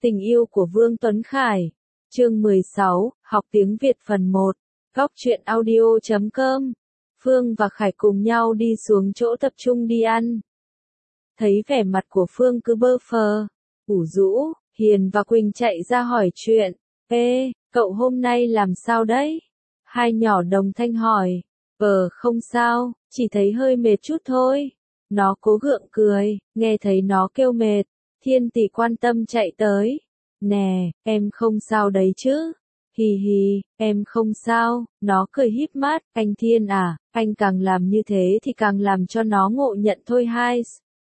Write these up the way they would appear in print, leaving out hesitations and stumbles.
Tình yêu của Vương Tuấn Khải. Chương 16, học tiếng Việt phần 1. Góc truyện audio.com. Phương và Khải cùng nhau đi xuống chỗ tập trung đi ăn. Thấy vẻ mặt của Phương cứ bơ phờ, ủ rũ, Hiền và Quỳnh chạy ra hỏi chuyện. Ê, cậu hôm nay làm sao đấy? Hai nhỏ đồng thanh hỏi. Không sao, chỉ thấy hơi mệt chút thôi. Nó cố gượng cười, nghe thấy nó kêu mệt. Thiên Tỷ quan tâm chạy tới. Nè, em không sao đấy chứ? Hì hì, em không sao. Nó cười híp mắt. Anh Thiên à, anh càng làm như thế thì càng làm cho nó ngộ nhận thôi hai.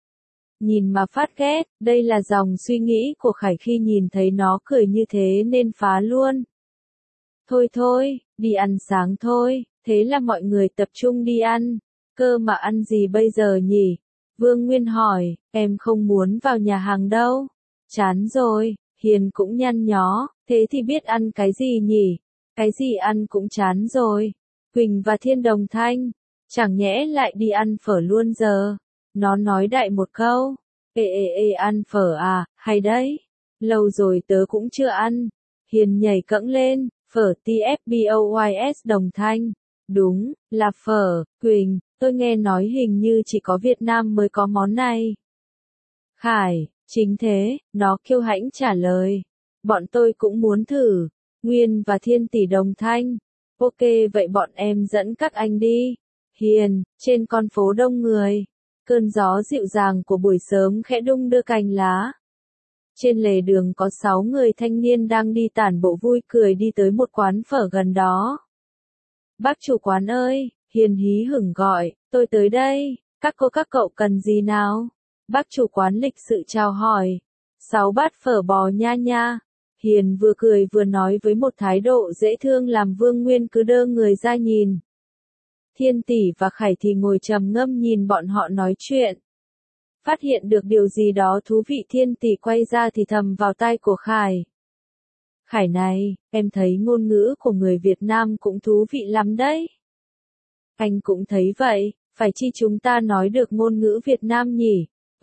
Nhìn mà phát ghét, đây là dòng suy nghĩ của Khải khi nhìn thấy nó cười như thế nên phá luôn. Thôi thôi, đi ăn sáng thôi. Thế là mọi người tập trung đi ăn. Cơ mà ăn gì bây giờ nhỉ? Vương Nguyên hỏi, em không muốn vào nhà hàng đâu. Chán rồi. Hiền cũng nhăn nhó, thế thì biết ăn cái gì nhỉ? Cái gì ăn cũng chán rồi. Quỳnh và Thiên đồng thanh, chẳng nhẽ lại đi ăn phở luôn giờ. Nó nói đại một câu, ê ăn phở à, hay đấy. Lâu rồi tớ cũng chưa ăn. Hiền nhảy cẫng lên, phở TFBOYS đồng thanh. Đúng, là phở. Quỳnh, tôi nghe nói hình như chỉ có Việt Nam mới có món này. Khải, chính thế, nó kiêu hãnh trả lời. Bọn tôi cũng muốn thử. Nguyên và Thiên Tỷ đồng thanh. Ok vậy bọn em dẫn các anh đi. Hiền, trên con phố đông người. Cơn gió dịu dàng của buổi sớm khẽ đung đưa cành lá. Trên lề đường có 6 người thanh niên đang đi tản bộ vui cười đi tới một quán phở gần đó. Bác chủ quán ơi, Hiền hí hửng gọi, tôi tới đây, các cô các cậu cần gì nào? Bác chủ quán lịch sự chào hỏi. 6 bát phở bò nha nha. Hiền vừa cười vừa nói với một thái độ dễ thương làm Vương Nguyên cứ đơ người ra nhìn. Thiên Tỷ và Khải thì ngồi trầm ngâm nhìn bọn họ nói chuyện. Phát hiện được điều gì đó thú vị, Thiên Tỷ quay ra thì thầm vào tai của Khải. Khải này, em thấy ngôn ngữ của người Việt Nam cũng thú vị lắm đấy. Anh cũng thấy vậy, phải chi chúng ta nói được ngôn ngữ Việt Nam nhỉ?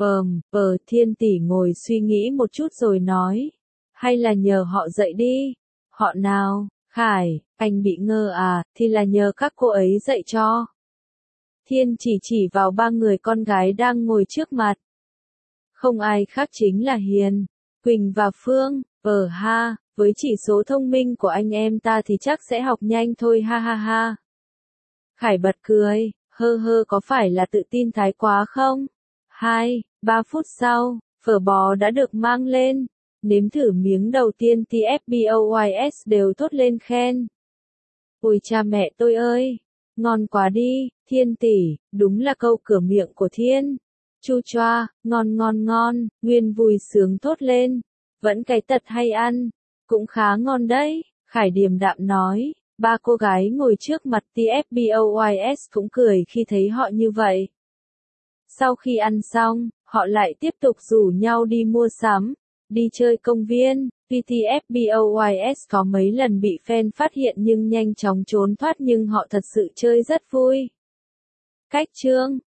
Thiên Tỷ ngồi suy nghĩ một chút rồi nói. Hay là nhờ họ dạy đi? Họ nào? Khải, anh bị ngơ à, thì là nhờ các cô ấy dạy cho. Thiên chỉ vào 3 người con gái đang ngồi trước mặt. Không ai khác chính là Hiền, Quỳnh và Phương. Với chỉ số thông minh của anh em ta thì chắc sẽ học nhanh thôi ha ha ha. Khải bật cười, có phải là tự tin thái quá không? 2-3 phút sau, phở bò đã được mang lên. Nếm thử miếng đầu tiên TFBOYS đều thốt lên khen. Ôi cha mẹ tôi ơi, ngon quá đi, Thiên Tỷ, đúng là câu cửa miệng của Thiên. Chu choa, ngon, Nguyên vui sướng thốt lên. Vẫn cái tật hay ăn, cũng khá ngon đấy, Khải điềm đạm nói. 3 cô gái ngồi trước mặt TFBOYS cũng cười khi thấy họ như vậy. Sau khi ăn xong, họ lại tiếp tục rủ nhau đi mua sắm, đi chơi công viên. TFBOYS có mấy lần bị fan phát hiện nhưng nhanh chóng trốn thoát, nhưng họ thật sự chơi rất vui. Cách chương